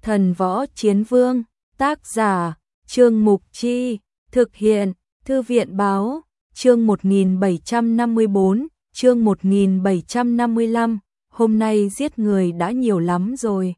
Thần Võ Chiến Vương, tác giả, Trương Mục Chi, thực hiện, Thư viện Báo, chương 1754, chương 1755, hôm nay giết người đã nhiều lắm rồi.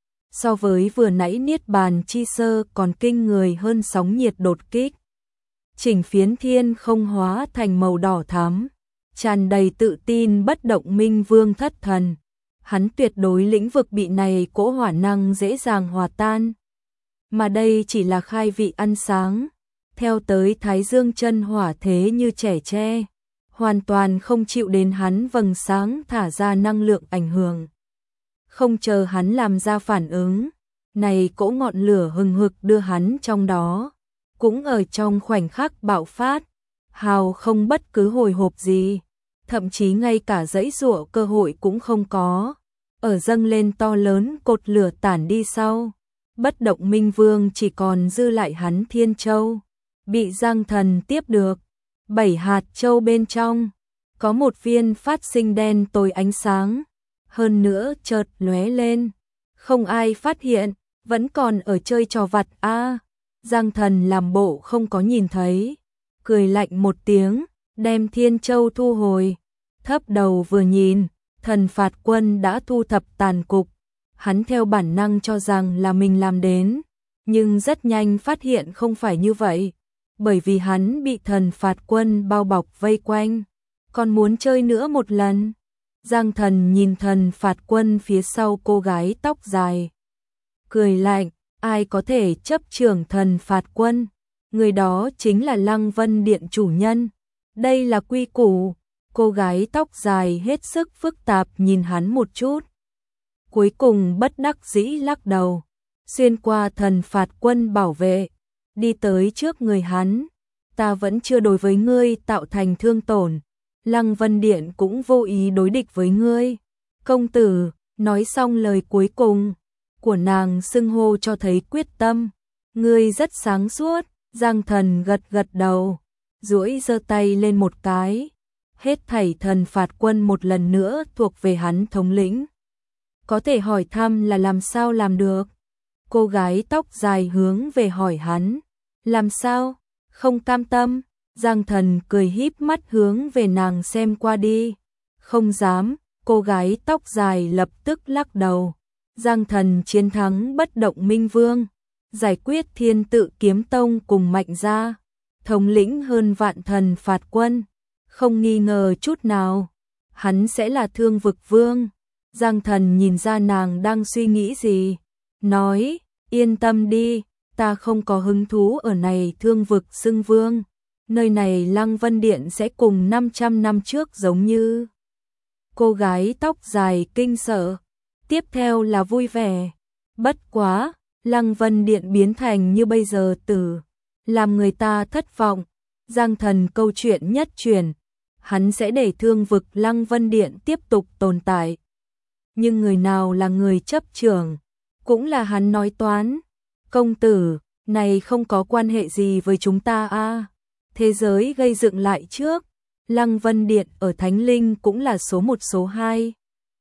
So với vừa nãy Niết Bàn Chi Sơ còn kinh người hơn sóng nhiệt đột kích. Chỉnh phiến thiên không hóa thành màu đỏ thắm, tràn đầy tự tin bất động Minh Vương thất thần. Hắn tuyệt đối lĩnh vực bị này cỗ hỏa năng dễ dàng hòa tan. Mà đây chỉ là khai vị ăn sáng, theo tới Thái Dương chân hỏa thế như trẻ tre, hoàn toàn không chịu đến hắn vầng sáng thả ra năng lượng ảnh hưởng. Không chờ hắn làm ra phản ứng, này cỗ ngọn lửa hừng hực đưa hắn trong đó, cũng ở trong khoảnh khắc bạo phát, hào không bất cứ hồi hộp gì, thậm chí ngay cả giãy giụa cơ hội cũng không có. Ở dâng lên to lớn cột lửa tản đi sau, bất động Minh Vương chỉ còn dư lại hắn Thiên Châu, bị Giang Thần tiếp được. 7 hạt châu bên trong, có một viên phát sinh đen tối ánh sáng, hơn nữa chợt lóe lên, không ai phát hiện, vẫn còn ở chơi trò vặt a. Giang Thần làm bộ không có nhìn thấy, cười lạnh một tiếng, đem Thiên Châu thu hồi, thấp đầu vừa nhìn, Thần Phạt Quân đã thu thập tàn cục. Hắn theo bản năng cho rằng là mình làm đến, nhưng rất nhanh phát hiện không phải như vậy, bởi vì hắn bị Thần Phạt Quân bao bọc vây quanh, còn muốn chơi nữa một lần. Giang Thần nhìn Thần Phạt Quân phía sau cô gái tóc dài, cười lạnh, ai có thể chấp trưởng Thần Phạt Quân, người đó chính là Lăng Vân Điện chủ nhân, đây là quy củ. Cô gái tóc dài hết sức phức tạp nhìn hắn một chút, cuối cùng bất đắc dĩ lắc đầu, xuyên qua Thần Phạt Quân bảo vệ, đi tới trước người hắn. Ta vẫn chưa đối với ngươi tạo thành thương tổn, Lăng Vân Điện cũng vô ý đối địch với ngươi. Công tử, nói xong lời cuối cùng của nàng xưng hô cho thấy quyết tâm. Ngươi rất sáng suốt. Giang Thần gật gật đầu, duỗi giơ tay lên một cái. Hết thảy Thần Phạt Quân một lần nữa thuộc về hắn thống lĩnh. Có thể hỏi thăm là làm sao làm được? Cô gái tóc dài hướng về hỏi hắn. Làm sao? Không cam tâm. Giang Thần cười híp mắt hướng về nàng xem qua đi. Không dám. Cô gái tóc dài lập tức lắc đầu. Giang Thần chiến thắng bất động Minh Vương, giải quyết Thiên Tự Kiếm Tông cùng Mạnh Gia, thống lĩnh hơn vạn Thần Phạt Quân. Không nghi ngờ chút nào, hắn sẽ là Thương Vực Vương. Giang Thần nhìn ra nàng đang suy nghĩ gì, nói, yên tâm đi, ta không có hứng thú ở này Thương Vực xưng vương, nơi này Lăng Vân Điện sẽ cùng 500 năm trước giống như. Cô gái tóc dài kinh sợ, tiếp theo là vui vẻ, bất quá, Lăng Vân Điện biến thành như bây giờ làm người ta thất vọng. Giang Thần câu chuyện nhất truyền, hắn sẽ để Thương Vực Lăng Vân Điện tiếp tục tồn tại. Nhưng người nào là người chấp trưởng, cũng là hắn nói toán. Công tử, này không có quan hệ gì với chúng ta a. Thế giới gây dựng lại trước, Lăng Vân Điện ở Thánh Linh cũng là số 1 số 2.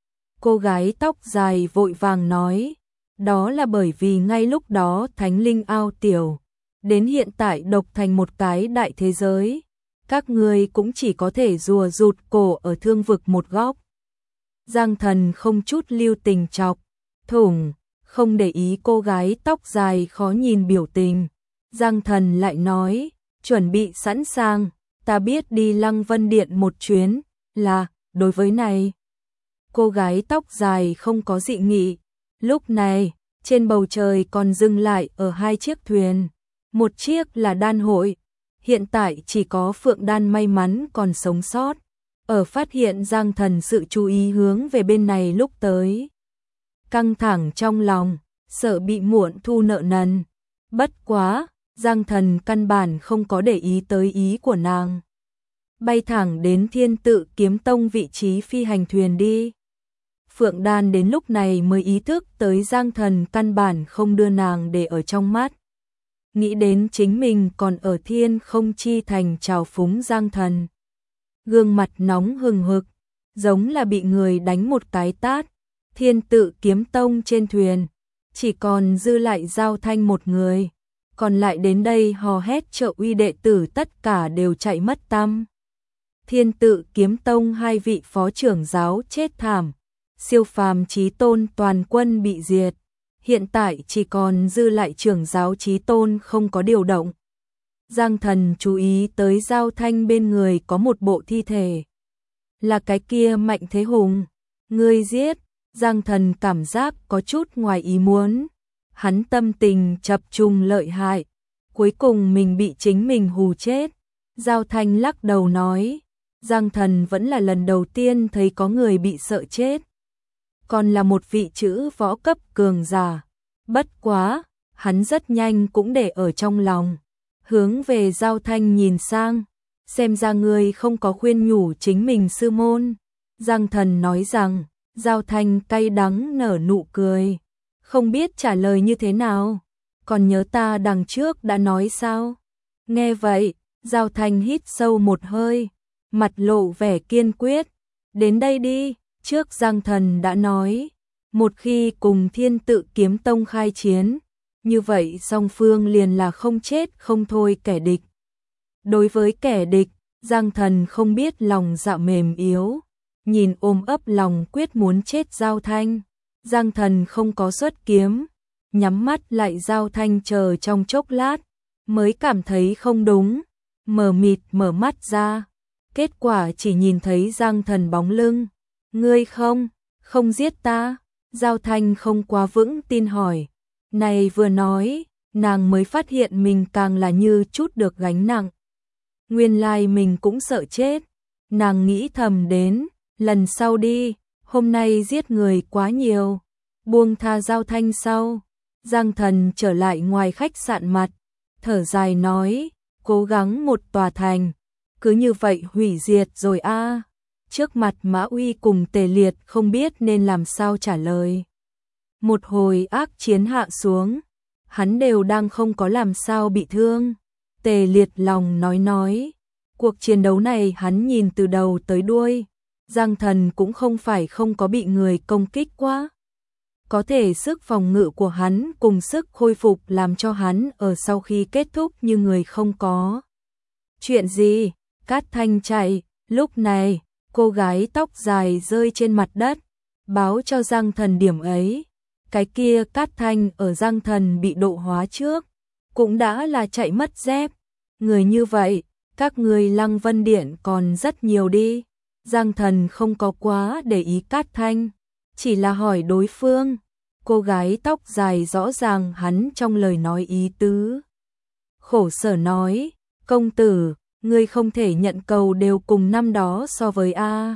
Cô gái tóc dài vội vàng nói, đó là bởi vì ngay lúc đó Thánh Linh ao tiểu, đến hiện tại độc thành một cái đại thế giới. Các người cũng chỉ có thể rùa rụt cổ ở Thương Vực một góc. Giang Thần không chút lưu tình chọc thủng, không để ý cô gái tóc dài khó nhìn biểu tình. Giang Thần lại nói, chuẩn bị sẵn sàng, ta biết đi Lăng Vân Điện một chuyến, là, đối với này. Cô gái tóc dài không có dị nghị. Lúc này, trên bầu trời còn dừng lại ở 2 chiếc thuyền. Một chiếc là đan hội. Hiện tại chỉ có Phượng Đan may mắn còn sống sót. Ở phát hiện Giang Thần sự chú ý hướng về bên này lúc tới. Căng thẳng trong lòng, sợ bị muộn thu nợ nần. Bất quá, Giang Thần căn bản không có để ý tới ý của nàng. Bay thẳng đến Thiên Tự Kiếm Tông vị trí phi hành thuyền đi. Phượng Đan đến lúc này mới ý thức tới Giang Thần căn bản không đưa nàng để ở trong mắt. Nghĩ đến chính mình còn ở Thiên Không Chi Thành trào phúng Giang Thần. Gương mặt nóng hừng hực, giống là bị người đánh một cái tát. Thiên Tự Kiếm Tông trên thuyền, chỉ còn dư lại Giao Thanh một người, còn lại đến đây hò hét trợ uy đệ tử tất cả đều chạy mất tăm. Thiên Tự Kiếm Tông 2 vị phó trưởng giáo chết thảm, Siêu Phàm Chí Tôn toàn quân bị diệt, hiện tại chỉ còn dư lại trưởng giáo Chí Tôn không có điều động. Giang Thần chú ý tới Giao Thanh bên người có một bộ thi thể. Là cái kia Mạnh Thế Hùng. Ngươi giết. Giang Thần cảm giác có chút ngoài ý muốn. Hắn tâm tình chập trùng lợi hại. Cuối cùng mình bị chính mình hù chết. Giao Thanh lắc đầu nói. Giang Thần vẫn là lần đầu tiên thấy có người bị sợ chết. Còn là một vị chữ võ cấp cường giả. Bất quá, hắn rất nhanh cũng để ở trong lòng. Hướng về Giao Thanh nhìn sang, xem ra ngươi không có khuyên nhủ chính mình sư môn. Giang Thần nói rằng, Giao Thanh cay đắng nở nụ cười, không biết trả lời như thế nào. Còn nhớ ta đằng trước đã nói sao? Nghe vậy, Giao Thanh hít sâu một hơi, mặt lộ vẻ kiên quyết. Đến đây đi, trước Giang Thần đã nói, một khi cùng Thiên Tự Kiếm Tông khai chiến, như vậy song phương liền là không chết không thôi kẻ địch. Đối với kẻ địch, Giang Thần không biết lòng dạ mềm yếu, nhìn ôm ấp lòng quyết muốn chết Giao Thanh. Giang Thần không có xuất kiếm, nhắm mắt lại Giao Thanh chờ trong chốc lát, mới cảm thấy không đúng, mờ mịt mở mắt ra. Kết quả chỉ nhìn thấy Giang Thần bóng lưng. Ngươi không giết ta? Giao Thanh không quá vững tin hỏi. Này vừa nói, nàng mới phát hiện mình càng là như chút được gánh nặng. Nguyên lai mình cũng sợ chết. Nàng nghĩ thầm đến, lần sau đi, hôm nay giết người quá nhiều. Buông tha Giao Thanh sau. Giang Thần trở lại ngoài khách sạn mặt, thở dài nói, cố gắng một tòa thành, cứ như vậy hủy diệt rồi a. Trước mặt Mã Uy cùng Tề Liệt không biết nên làm sao trả lời. Một hồi ác chiến hạ xuống, hắn đều đang không có làm sao bị thương. Tề Liệt lòng nói, cuộc chiến đấu này hắn nhìn từ đầu tới đuôi, Giang Thần cũng không phải không có bị người công kích quá. Có thể sức phòng ngự của hắn cùng sức khôi phục làm cho hắn ở sau khi kết thúc như người không có. Chuyện gì? Cát Thanh chạy, lúc này, cô gái tóc dài rơi trên mặt đất, báo cho Giang Thần điểm ấy. Cái kia Cát Thanh ở Giang Thần bị độ hóa trước, cũng đã là chạy mất dép. Người như vậy, các người Lăng Vân Điện còn rất nhiều đi. Giang Thần không có quá để ý Cát Thanh, chỉ là hỏi đối phương. Cô gái tóc dài rõ ràng hắn trong lời nói ý tứ. Khổ sở nói, công tử, ngươi không thể nhận cầu đều cùng năm đó so với A.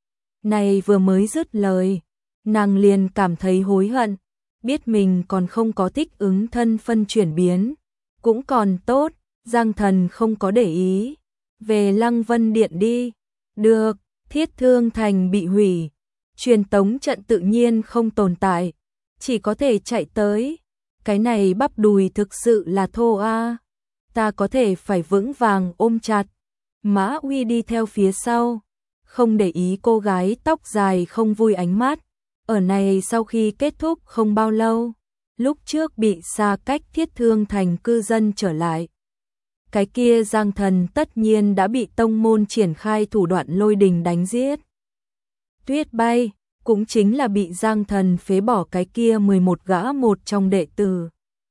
Này vừa mới dứt lời, nàng liền cảm thấy hối hận, biết mình còn không có thích ứng thân phân chuyển biến. Cũng còn tốt, Giang Thần không có để ý. Về Lăng Vân Điện đi. Được, Thiết Thương Thành bị hủy, truyền tống trận tự nhiên không tồn tại, chỉ có thể chạy tới. Cái này bắp đùi thực sự là thô a. Ta có thể phải vững vàng ôm chặt. Mã Uy đi theo phía sau, không để ý cô gái tóc dài không vui ánh mắt. Ở này sau khi kết thúc không bao lâu, lúc trước bị xa cách Thiết Thương Thành cư dân trở lại. Cái kia Giang Thần tất nhiên đã bị tông môn triển khai thủ đoạn lôi đình đánh giết. Tuyết Bay cũng chính là bị Giang Thần phế bỏ cái kia 11 gã một trong đệ tử.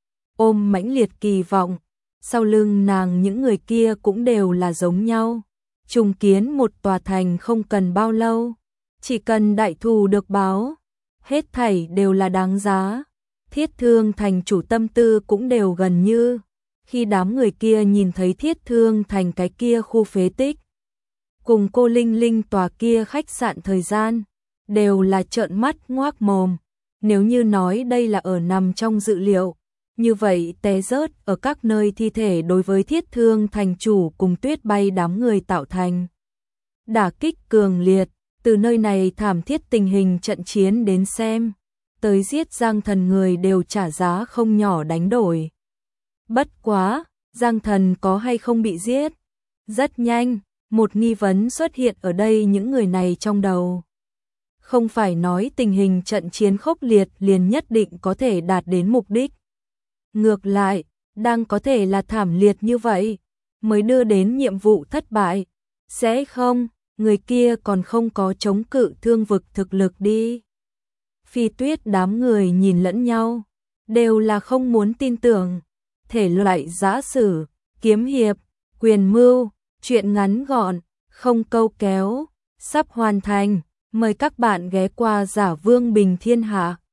Ôm mãnh liệt kỳ vọng, sau lưng nàng những người kia cũng đều là giống nhau. Trùng kiến một tòa thành không cần bao lâu, chỉ cần đại thù được báo, hết thảy đều là đáng giá. Thiết Thương Thành chủ tâm tư cũng đều gần như. Khi đám người kia nhìn thấy Thiết Thương Thành cái kia khu phế tích, cùng cô Linh Linh tòa kia khách sạn thời gian, đều là trợn mắt ngoác mồm. Nếu như nói đây là ở nằm trong dự liệu, như vậy té rớt ở các nơi thi thể đối với Thiết Thương Thành chủ cùng Tuyết Bay đám người tạo thành đả kích cường liệt. Từ nơi này thảm thiết tình hình trận chiến đến xem, tới giết Giang Thần người đều trả giá không nhỏ đánh đổi. Bất quá, Giang Thần có hay không bị giết? Rất nhanh, một nghi vấn xuất hiện ở đây những người này trong đầu. không phải nói tình hình trận chiến khốc liệt liền nhất định có thể đạt đến mục đích. Ngược lại, đang có thể là thảm liệt như vậy, mới đưa đến nhiệm vụ thất bại. Sẽ không, người kia còn không có chống cự thương vực thực lực đi. Phi Tuyết đám người nhìn lẫn nhau, đều là không muốn tin tưởng. Thể loại giã sử, kiếm hiệp, quyền mưu, truyện ngắn gọn, không câu kéo, sắp hoàn thành. Mời các bạn ghé qua Giả Vương Bình Thiên Hạ.